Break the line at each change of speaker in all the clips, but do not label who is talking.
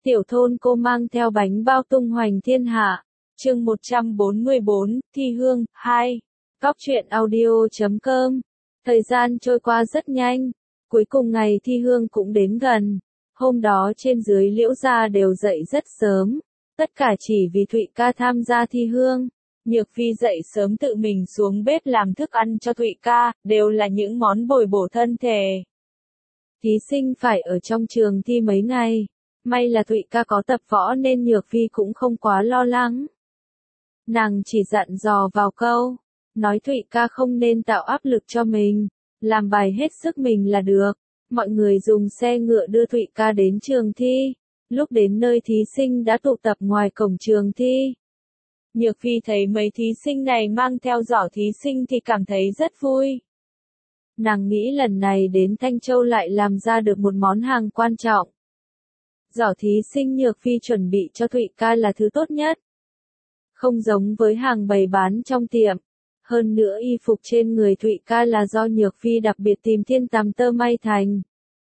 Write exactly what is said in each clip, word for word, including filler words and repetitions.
Tiểu thôn cô mang theo bánh bao tung hoành thiên hạ. Chương một trăm bốn mươi bốn, Thi Hương, hai. Góc truyện audio chấm com. Thời gian trôi qua rất nhanh. Cuối cùng ngày thi hương cũng đến gần. Hôm đó trên dưới Liễu gia đều dậy rất sớm. Tất cả chỉ vì Thụy ca tham gia thi hương. Nhược Phi dậy sớm tự mình xuống bếp làm thức ăn cho Thụy ca, đều là những món bồi bổ thân thể. Thí sinh phải ở trong trường thi mấy ngày. May là Thụy ca có tập võ nên Nhược Phi cũng không quá lo lắng. Nàng chỉ dặn dò vào câu, nói Thụy ca không nên tạo áp lực cho mình, làm bài hết sức mình là được. Mọi người dùng xe ngựa đưa Thụy ca đến trường thi. Lúc đến nơi thí sinh đã tụ tập ngoài cổng trường thi. Nhược Phi thấy mấy thí sinh này mang theo giỏ thí sinh thì cảm thấy rất vui. Nàng nghĩ lần này đến Thanh Châu lại làm ra được một món hàng quan trọng. Giỏ thí sinh Nhược Phi chuẩn bị cho Thụy ca là thứ tốt nhất. Không giống với hàng bày bán trong tiệm. Hơn nữa y phục trên người Thụy ca là do Nhược Phi đặc biệt tìm thiên tàm tơ may thành.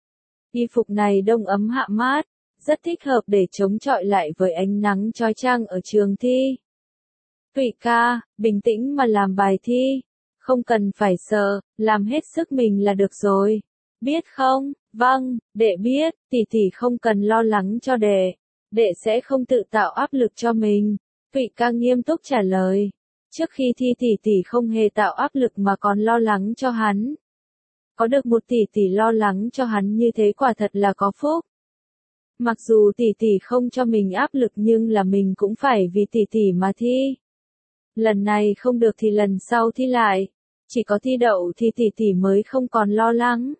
Y phục này đông ấm hạ mát, rất thích hợp để chống chọi lại với ánh nắng chói chang ở trường thi. Thụy ca, bình tĩnh mà làm bài thi. Không cần phải sợ, làm hết sức mình là được rồi. Biết không? Vâng, đệ biết, tỷ tỷ không cần lo lắng cho đệ. Đệ sẽ không tự tạo áp lực cho mình. Thụy ca nghiêm túc trả lời. Trước khi thi tỷ tỷ không hề tạo áp lực mà còn lo lắng cho hắn. Có được một tỷ tỷ lo lắng cho hắn như thế quả thật là có phúc. Mặc dù tỷ tỷ không cho mình áp lực nhưng là mình cũng phải vì tỷ tỷ mà thi. Lần này không được thì lần sau thi lại. Chỉ có thi đậu thì tỷ tỷ mới không còn lo lắng.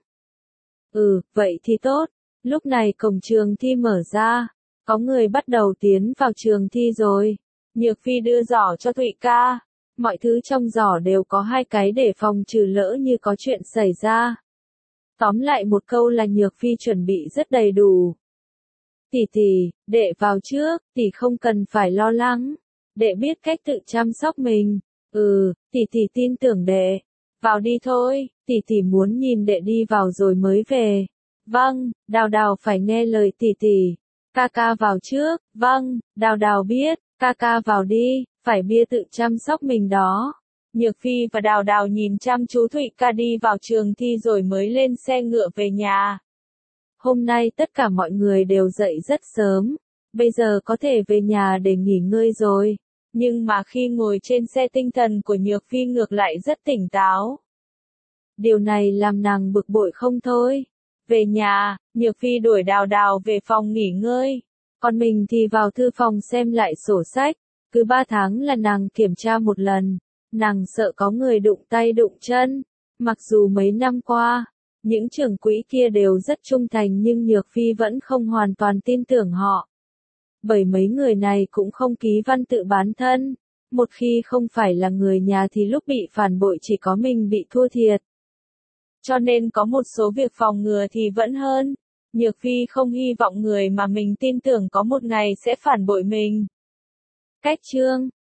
Ừ, vậy thì tốt. Lúc này cổng trường thi mở ra. Có người bắt đầu tiến vào trường thi rồi. Nhược Phi đưa giỏ cho Thụy ca. Mọi thứ trong giỏ đều có hai cái để phòng trừ lỡ như có chuyện xảy ra. Tóm lại một câu là Nhược Phi chuẩn bị rất đầy đủ. Tỷ tỷ, đệ vào trước, tỷ không cần phải lo lắng. Đệ biết cách tự chăm sóc mình. Ừ, tỷ tỷ tin tưởng đệ. Vào đi thôi, tỷ tỷ muốn nhìn đệ đi vào rồi mới về. Vâng, Đào Đào phải nghe lời tỷ tỷ. Ca ca vào trước. Vâng, Đào Đào biết. Ca ca vào đi, phải bia tự chăm sóc mình đó. Nhược Phi và Đào Đào nhìn chăm chú Thụy ca đi vào trường thi rồi mới lên xe ngựa về nhà. Hôm nay tất cả mọi người đều dậy rất sớm. Bây giờ có thể về nhà để nghỉ ngơi rồi. Nhưng mà khi ngồi trên xe tinh thần của Nhược Phi ngược lại rất tỉnh táo. Điều này làm nàng bực bội không thôi. Về nhà, Nhược Phi đuổi Đào Đào về phòng nghỉ ngơi. Còn mình thì vào thư phòng xem lại sổ sách. Cứ ba tháng là nàng kiểm tra một lần. Nàng sợ có người đụng tay đụng chân. Mặc dù mấy năm qua, những trưởng quỹ kia đều rất trung thành nhưng Nhược Phi vẫn không hoàn toàn tin tưởng họ. Bởi mấy người này cũng không ký văn tự bán thân. Một khi không phải là người nhà thì lúc bị phản bội chỉ có mình bị thua thiệt. Cho nên có một số việc phòng ngừa thì vẫn hơn. Nhược Phi không hy vọng người mà mình tin tưởng có một ngày sẽ phản bội mình. Cách chương